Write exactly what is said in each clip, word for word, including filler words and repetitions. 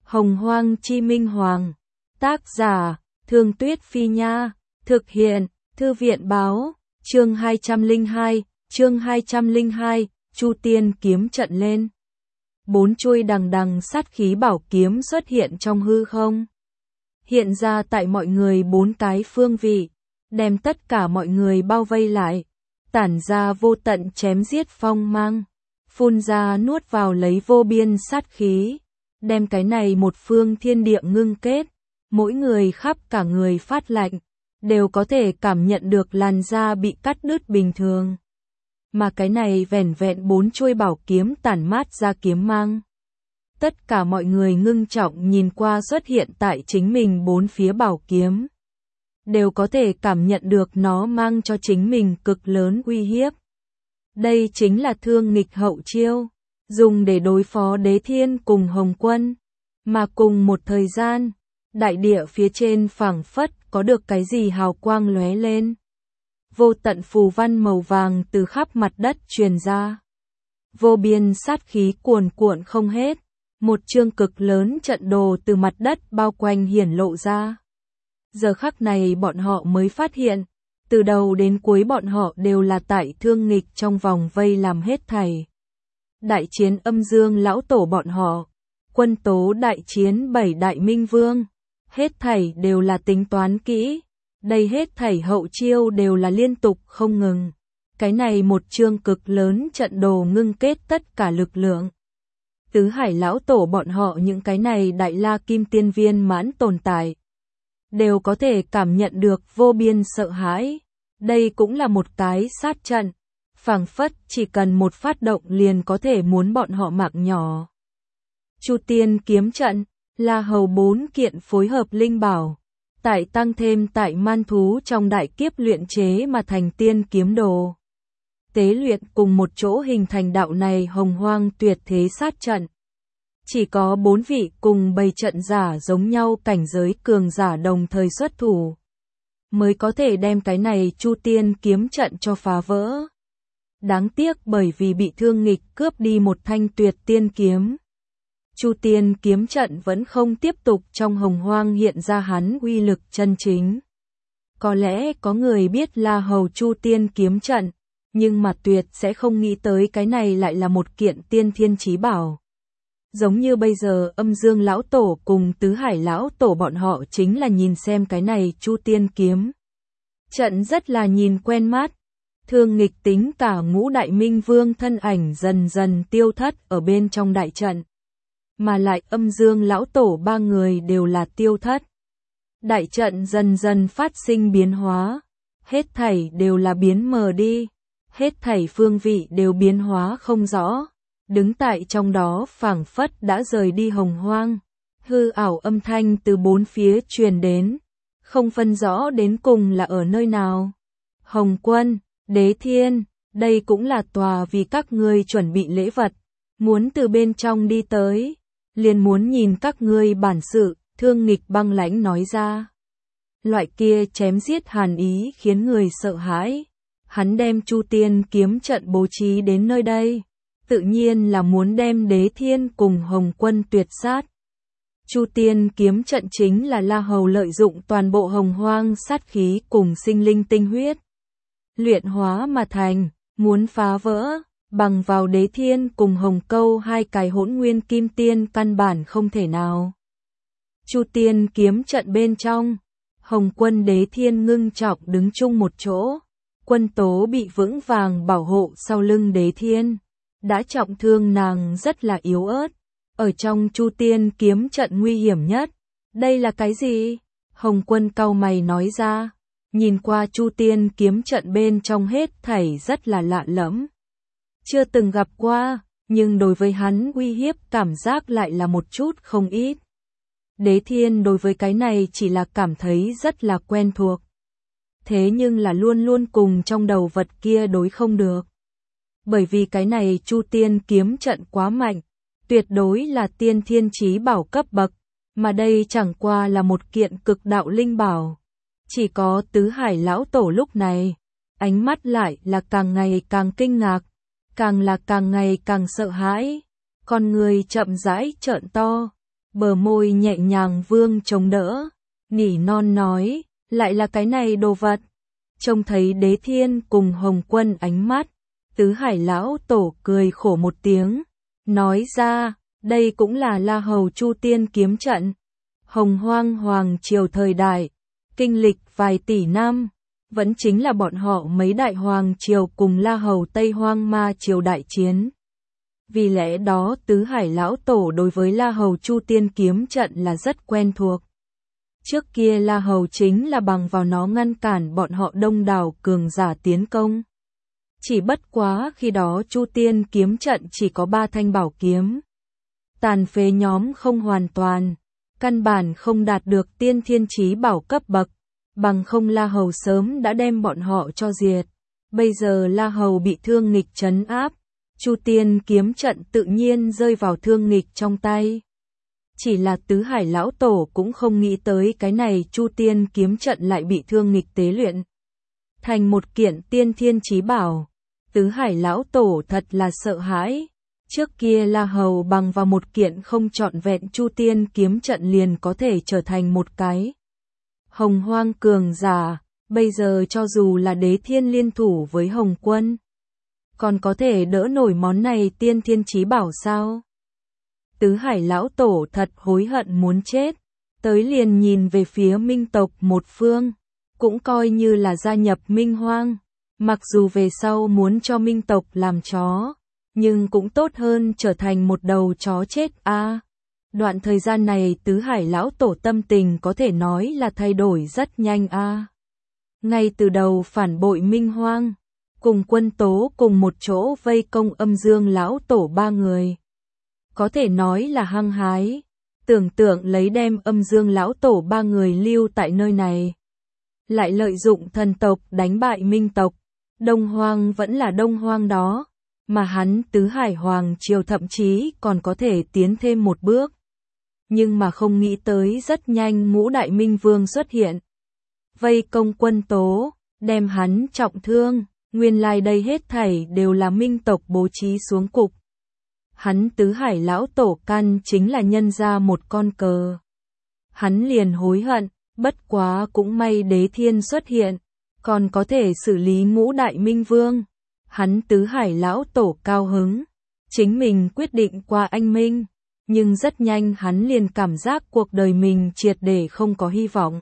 Hồng Hoang Chi Minh Hoàng. Tác giả, Thương Tuyết Phi Nha. Thực hiện, Thư viện Báo. Chương hai trăm lẻ hai, chương hai trăm lẻ hai, Chu Tiên kiếm trận lên. Bốn chuôi đằng đằng sát khí bảo kiếm xuất hiện trong hư không. Hiện ra tại mọi người bốn cái phương vị, đem tất cả mọi người bao vây lại, tản ra vô tận chém giết phong mang, phun ra nuốt vào lấy vô biên sát khí, đem cái này một phương thiên địa ngưng kết, mỗi người khắp cả người phát lạnh, đều có thể cảm nhận được làn da bị cắt đứt bình thường. Mà cái này vẻn vẹn bốn chuôi bảo kiếm tản mát ra kiếm mang. Tất cả mọi người ngưng trọng nhìn qua xuất hiện tại chính mình bốn phía bảo kiếm, đều có thể cảm nhận được nó mang cho chính mình cực lớn uy hiếp. Đây chính là thương nghịch hậu chiêu, dùng để đối phó Đế Thiên cùng Hồng Quân. Mà cùng một thời gian, đại địa phía trên phảng phất có được cái gì hào quang lóe lên. Vô tận phù văn màu vàng từ khắp mặt đất truyền ra. Vô biên sát khí cuồn cuộn không hết. Một chương cực lớn trận đồ từ mặt đất bao quanh hiển lộ ra. Giờ khắc này bọn họ mới phát hiện, từ đầu đến cuối bọn họ đều là tại thương nghịch trong vòng vây làm hết thảy. Đại chiến âm dương lão tổ bọn họ, quân tố đại chiến bảy đại minh vương, hết thảy đều là tính toán kỹ, đây hết thảy hậu chiêu đều là liên tục không ngừng. Cái này một chương cực lớn trận đồ ngưng kết tất cả lực lượng. Tứ Hải lão tổ bọn họ những cái này đại la kim tiên viên mãn tồn tại, đều có thể cảm nhận được vô biên sợ hãi. Đây cũng là một cái sát trận, phảng phất chỉ cần một phát động liền có thể muốn bọn họ mạng nhỏ. Chu Tiên kiếm trận là hầu bốn kiện phối hợp linh bảo, tại tăng thêm tại man thú trong đại kiếp luyện chế mà thành tiên kiếm đồ. Tế luyện cùng một chỗ hình thành đạo này hồng hoang tuyệt thế sát trận. Chỉ có bốn vị cùng bầy trận giả giống nhau cảnh giới cường giả đồng thời xuất thủ, mới có thể đem cái này Chu Tiên kiếm trận cho phá vỡ. Đáng tiếc bởi vì bị thương nghịch cướp đi một thanh tuyệt tiên kiếm. Chu Tiên kiếm trận vẫn không tiếp tục trong hồng hoang hiện ra hắn uy lực chân chính. Có lẽ có người biết là hầu Chu Tiên kiếm trận, nhưng mà tuyệt sẽ không nghĩ tới cái này lại là một kiện tiên thiên chí bảo. Giống như bây giờ âm dương lão tổ cùng tứ hải lão tổ bọn họ chính là nhìn xem cái này Chu Tiên kiếm trận rất là nhìn quen mắt. Thương nghịch tính cả ngũ đại minh vương thân ảnh dần dần tiêu thất ở bên trong đại trận. Mà lại âm dương lão tổ ba người đều là tiêu thất. Đại trận dần dần phát sinh biến hóa. Hết thảy đều là biến mờ đi. Hết thảy phương vị đều biến hóa không rõ. Đứng tại trong đó phảng phất đã rời đi hồng hoang. Hư ảo âm thanh từ bốn phía truyền đến. Không phân rõ đến cùng là ở nơi nào. Hồng Quân, Đế Thiên, đây cũng là tòa vì các ngươi chuẩn bị lễ vật. Muốn từ bên trong đi tới, liền muốn nhìn các ngươi bản sự, thương nghịch băng lãnh nói ra. Loại kia chém giết hàn ý khiến người sợ hãi. Hắn đem Chu Tiên kiếm trận bố trí đến nơi đây, tự nhiên là muốn đem Đế Thiên cùng Hồng Quân tuyệt sát. Chu Tiên kiếm trận chính là La Hầu lợi dụng toàn bộ hồng hoang sát khí cùng sinh linh tinh huyết luyện hóa mà thành, muốn phá vỡ, bằng vào Đế Thiên cùng Hồng Câu hai cái hỗn nguyên kim tiên căn bản không thể nào. Chu Tiên kiếm trận bên trong, Hồng Quân Đế Thiên ngưng trọng đứng chung một chỗ, quân tố bị vững vàng bảo hộ sau lưng Đế Thiên, đã trọng thương nàng rất là yếu ớt, ở trong Chu Tiên kiếm trận nguy hiểm nhất. Đây là cái gì? Hồng Quân cau mày nói ra. Nhìn qua Chu Tiên kiếm trận bên trong hết thảy rất là lạ lẫm. Chưa từng gặp qua, nhưng đối với hắn uy hiếp cảm giác lại là một chút không ít. Đế Thiên đối với cái này chỉ là cảm thấy rất là quen thuộc. Thế nhưng là luôn luôn cùng trong đầu vật kia đối không được. Bởi vì cái này Chu Tiên kiếm trận quá mạnh, tuyệt đối là tiên thiên chí bảo cấp bậc, mà đây chẳng qua là một kiện cực đạo linh bảo. Chỉ có tứ hải lão tổ lúc này, ánh mắt lại là càng ngày càng kinh ngạc, càng là càng ngày càng sợ hãi, con người chậm rãi trợn to, bờ môi nhẹ nhàng vương chống đỡ, nỉ non nói, lại là cái này đồ vật. Trông thấy Đế Thiên cùng Hồng Quân ánh mắt, Tứ Hải lão tổ cười khổ một tiếng, nói ra, đây cũng là La Hầu Chu Tiên kiếm trận. Hồng Hoang hoàng triều thời đại, kinh lịch vài tỷ năm, vẫn chính là bọn họ mấy đại hoàng triều cùng La Hầu Tây Hoang Ma triều đại chiến. Vì lẽ đó Tứ Hải lão tổ đối với La Hầu Chu Tiên kiếm trận là rất quen thuộc. Trước kia La Hầu chính là bằng vào nó ngăn cản bọn họ đông đảo cường giả tiến công. Chỉ bất quá khi đó Chu Tiên kiếm trận chỉ có ba thanh bảo kiếm. Tàn phế nhóm không hoàn toàn, căn bản không đạt được tiên thiên chí bảo cấp bậc, bằng không La Hầu sớm đã đem bọn họ cho diệt. Bây giờ La Hầu bị Thương Nghịch trấn áp, Chu Tiên kiếm trận tự nhiên rơi vào Thương Nghịch trong tay. Chỉ là Tứ Hải lão tổ cũng không nghĩ tới cái này Chu Tiên kiếm trận lại bị Thương Nghịch tế luyện thành một kiện tiên thiên chí bảo. Tứ Hải lão tổ thật là sợ hãi. Trước kia La Hầu bằng vào một kiện không trọn vẹn Chu Tiên kiếm trận liền có thể trở thành một cái Hồng Hoang cường giả, bây giờ cho dù là Đế Thiên liên thủ với Hồng Quân, còn có thể đỡ nổi món này tiên thiên chí bảo sao? Tứ Hải lão tổ thật hối hận muốn chết, tới liền nhìn về phía Minh tộc một phương, cũng coi như là gia nhập Minh Hoang, mặc dù về sau muốn cho Minh tộc làm chó, nhưng cũng tốt hơn trở thành một đầu chó chết a. À, đoạn thời gian này Tứ Hải lão tổ tâm tình có thể nói là thay đổi rất nhanh a. À, ngay từ đầu phản bội Minh Hoang, cùng Quân Tố cùng một chỗ vây công Âm Dương lão tổ ba người, có thể nói là hăng hái, tưởng tượng lấy đem Âm Dương lão tổ ba người lưu tại nơi này, lại lợi dụng thần tộc đánh bại Minh tộc. Đông Hoang vẫn là Đông Hoang đó, mà hắn Tứ Hải hoàng triều thậm chí còn có thể tiến thêm một bước. Nhưng mà không nghĩ tới rất nhanh Ngũ Đại Minh Vương xuất hiện, vây công Quân Tố, đem hắn trọng thương. Nguyên lai đây hết thảy đều là Minh tộc bố trí xuống cục. Hắn Tứ Hải lão tổ căn chính là nhân ra một con cờ. Hắn liền hối hận, bất quá cũng may Đế Thiên xuất hiện, còn có thể xử lý Ngũ Đại Minh Vương. Hắn Tứ Hải lão tổ cao hứng, chính mình quyết định qua anh Minh, nhưng rất nhanh hắn liền cảm giác cuộc đời mình triệt để không có hy vọng.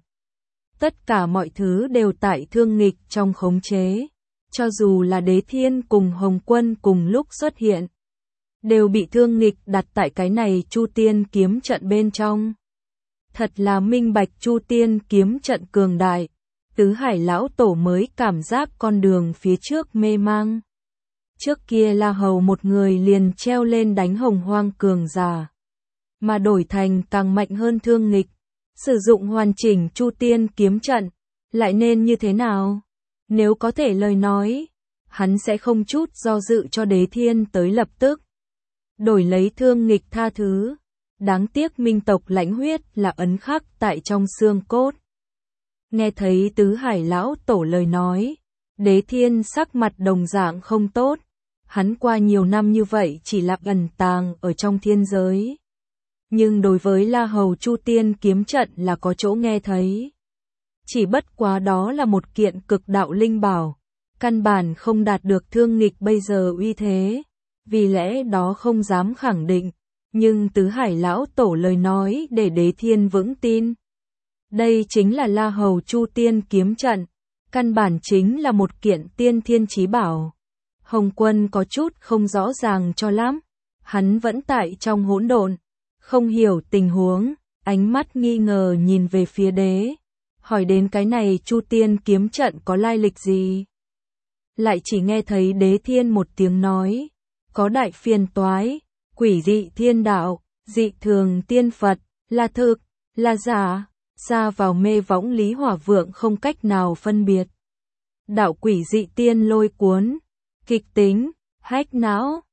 Tất cả mọi thứ đều tại Thương Nghịch trong khống chế. Cho dù là Đế Thiên cùng Hồng Quân cùng lúc xuất hiện, đều bị Thương Nghịch đặt tại cái này Chu Tiên kiếm trận bên trong. Thật là minh bạch Chu Tiên kiếm trận cường đại, Tứ Hải lão tổ mới cảm giác con đường phía trước mê mang. Trước kia La Hầu một người liền treo lên đánh Hồng Hoang cường giả, mà đổi thành càng mạnh hơn Thương Nghịch, sử dụng hoàn chỉnh Chu Tiên kiếm trận, lại nên như thế nào? Nếu có thể lời nói, hắn sẽ không chút do dự cho Đế Thiên tới lập tức đổi lấy Thương Nghịch tha thứ. Đáng tiếc Minh tộc lãnh huyết là ấn khắc tại trong xương cốt. Nghe thấy Tứ Hải lão tổ lời nói, Đế Thiên sắc mặt đồng dạng không tốt. Hắn qua nhiều năm như vậy chỉ là ẩn tàng ở trong thiên giới, nhưng đối với La Hầu Chu Tiên kiếm trận là có chỗ nghe thấy. Chỉ bất quá đó là một kiện cực đạo linh bảo, căn bản không đạt được Thương Nghịch bây giờ uy thế, vì lẽ đó không dám khẳng định, nhưng Tứ Hải lão tổ lời nói để Đế Thiên vững tin. Đây chính là La Hầu Chu Tiên kiếm trận, căn bản chính là một kiện tiên thiên chí bảo. Hồng Quân có chút không rõ ràng cho lắm, hắn vẫn tại trong hỗn độn, không hiểu tình huống, ánh mắt nghi ngờ nhìn về phía Đế, hỏi đến cái này Chu Tiên kiếm trận có lai lịch gì. Lại chỉ nghe thấy Đế Thiên một tiếng nói, có đại phiền toái, quỷ dị thiên đạo, dị thường tiên Phật, là thực, là giả, xa vào mê võng Lý Hỏa Vượng không cách nào phân biệt. Đạo quỷ dị tiên lôi cuốn, kịch tính, hách não,